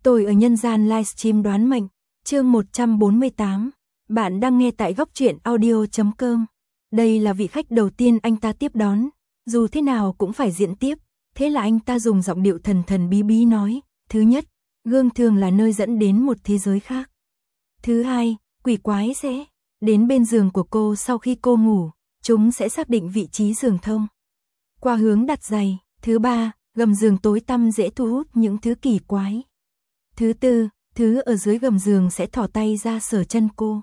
Tôi ở nhân gian livestream đoán mệnh, chương 148. Bạn đang nghe tại góc truyện audio.com. Đây là vị khách đầu tiên anh ta tiếp đón, dù thế nào cũng phải diễn tiếp, thế là anh ta dùng giọng điệu thần thần bí bí nói, thứ nhất, gương thường là nơi dẫn đến một thế giới khác. Thứ hai, quỷ quái sẽ đến bên giường của cô sau khi cô ngủ, chúng sẽ xác định vị trí giường thông qua hướng đặt giày. Thứ ba, gầm giường tối tăm dễ thu hút những thứ kỳ quái. Thứ tư, thứ ở dưới gầm giường sẽ thò tay ra sờ chân cô.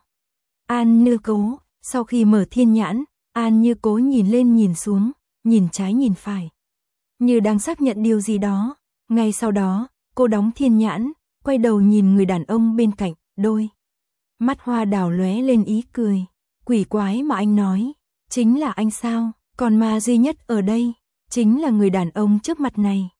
An Như Cố, sau khi mở thiên nhãn, An Như Cố nhìn lên nhìn xuống, nhìn trái nhìn phải, như đang xác nhận điều gì đó. Ngay sau đó, cô đóng thiên nhãn, quay đầu nhìn người đàn ông bên cạnh, đôi mắt hoa đào lóe lên ý cười. Quỷ quái mà anh nói, chính là anh sao? Còn ma duy nhất ở đây, chính là người đàn ông trước mặt này.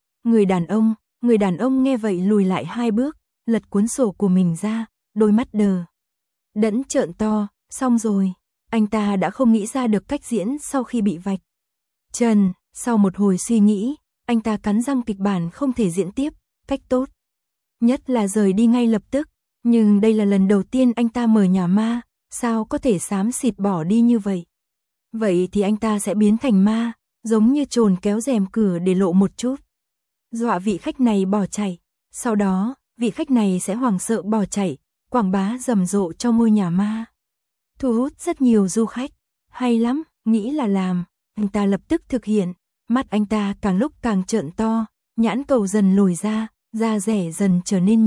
Người đàn ông nghe vậy lùi lại 2 bước, lật cuốn sổ của mình ra, đôi mắt đờ đẫn trợn to. Xong rồi, anh ta đã không nghĩ ra được cách diễn sau khi bị vạch trần. Sau một hồi suy nghĩ, anh ta cắn răng kịch bản không thể diễn tiếp, cách tốt nhất là rời đi ngay lập tức. Nhưng đây là lần đầu tiên anh ta mở nhà ma, sao có thể xám xịt bỏ đi như vậy? Vậy thì anh ta sẽ biến thành ma, giống như trồn kéo rèm cửa để lộ một chút, dọa vị khách này bỏ chạy. Sau đó, vị khách này sẽ hoảng sợ bỏ chạy, quảng bá rầm rộ cho ngôi nhà ma, thu hút rất nhiều du khách. Hay lắm, nghĩ là làm. Anh ta lập tức thực hiện, mắt anh ta càng lúc càng trợn to, nhãn cầu dần lồi ra, da rẻ dần trở nên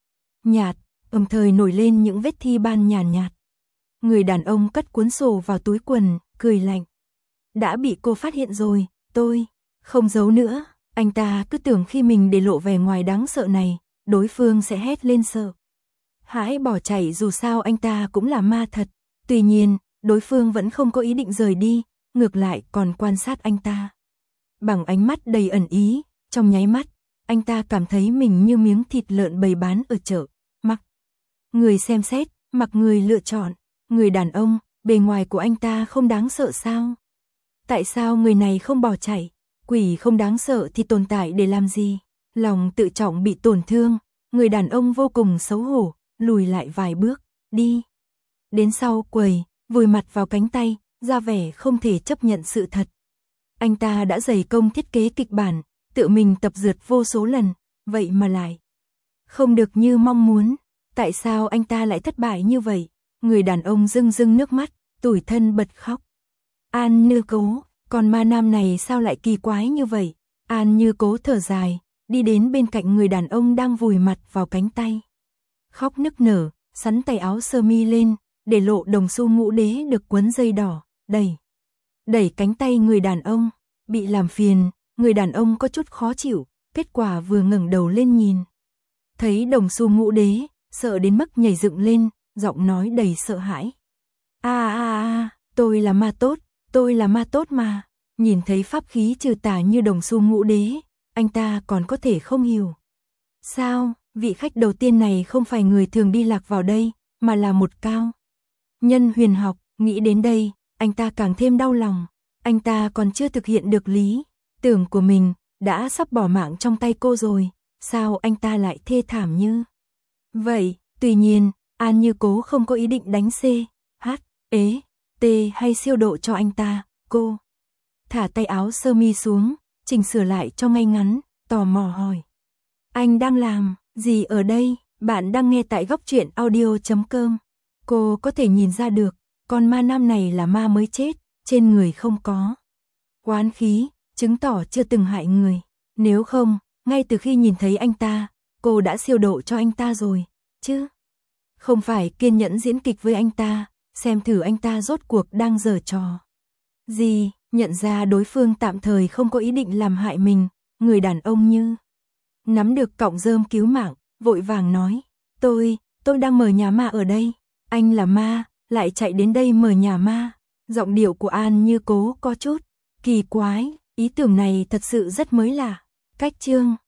nhạt, âm thời nổi lên những vết thi ban nhàn nhạt. Người đàn ông cất cuốn sổ vào túi quần, cười lạnh. Đã bị cô phát hiện rồi, tôi không giấu nữa. Anh ta cứ tưởng khi mình để lộ vẻ ngoài đáng sợ này, đối phương sẽ hét lên sợ hãi bỏ chạy, dù sao anh ta cũng là ma thật. Tuy nhiên, đối phương vẫn không có ý định rời đi, ngược lại còn quan sát anh ta bằng ánh mắt đầy ẩn ý. Trong nháy mắt, anh ta cảm thấy mình như miếng thịt lợn bày bán ở chợ, mặc người xem xét, mặc người lựa chọn. Người đàn ông, bề ngoài của anh ta không đáng sợ sao? Tại sao người này không bỏ chạy? Quỷ không đáng sợ thì tồn tại để làm gì? Lòng tự trọng bị tổn thương, người đàn ông vô cùng xấu hổ, lùi lại vài bước, đi đến sau quầy, vùi mặt vào cánh tay, ra vẻ không thể chấp nhận sự thật. Anh ta đã dày công thiết kế kịch bản, tự mình tập dượt vô số lần, vậy mà lại không được như mong muốn. Tại sao anh ta lại thất bại như vậy? Người đàn ông rưng rưng nước mắt, tủi thân bật khóc. An Như Cố, còn ma nam này sao lại kỳ quái như vậy? An Như Cố thở dài, đi đến bên cạnh người đàn ông đang vùi mặt vào cánh tay, khóc nức nở, sắn tay áo sơ mi lên, để lộ đồng xu ngũ đế được quấn dây đỏ, đẩy cánh tay người đàn ông. Bị làm phiền, người đàn ông có chút khó chịu, kết quả vừa ngẩng đầu lên nhìn thấy đồng xu ngũ đế, sợ đến mức nhảy dựng lên, giọng nói đầy sợ hãi. Tôi là ma tốt mà. Nhìn thấy pháp khí trừ tà như đồng xu ngũ đế, anh ta còn có thể không hiểu. Sao, vị khách đầu tiên này không phải người thường đi lạc vào đây, mà là một cao nhân huyền học. Nghĩ đến đây, anh ta càng thêm đau lòng. Anh ta còn chưa thực hiện được lý tưởng của mình, đã sắp bỏ mạng trong tay cô rồi. Sao anh ta lại thê thảm như vậy? Tuy nhiên, An Như Cố không có ý định đánh CHT hay siêu độ cho anh ta. Cô thả tay áo sơ mi xuống, chỉnh sửa lại cho ngay ngắn, tò mò hỏi. Anh đang làm gì ở đây? Bạn đang nghe tại góc truyện audio.com. Cô có thể nhìn ra được, con ma nam này là ma mới chết, trên người không có oán khí, chứng tỏ chưa từng hại người. Nếu không, ngay từ khi nhìn thấy anh ta, cô đã siêu độ cho anh ta rồi, chứ không phải kiên nhẫn diễn kịch với anh ta, xem thử anh ta rốt cuộc đang giở trò gì. Nhận ra đối phương tạm thời không có ý định làm hại mình, người đàn ông như nắm được cọng rơm cứu mạng, vội vàng nói. Tôi đang mở nhà ma ở đây. Anh là ma, lại chạy đến đây mở nhà ma. Giọng điệu của An Như Cố có chút kỳ quái, ý tưởng này thật sự rất mới lạ. Cách chương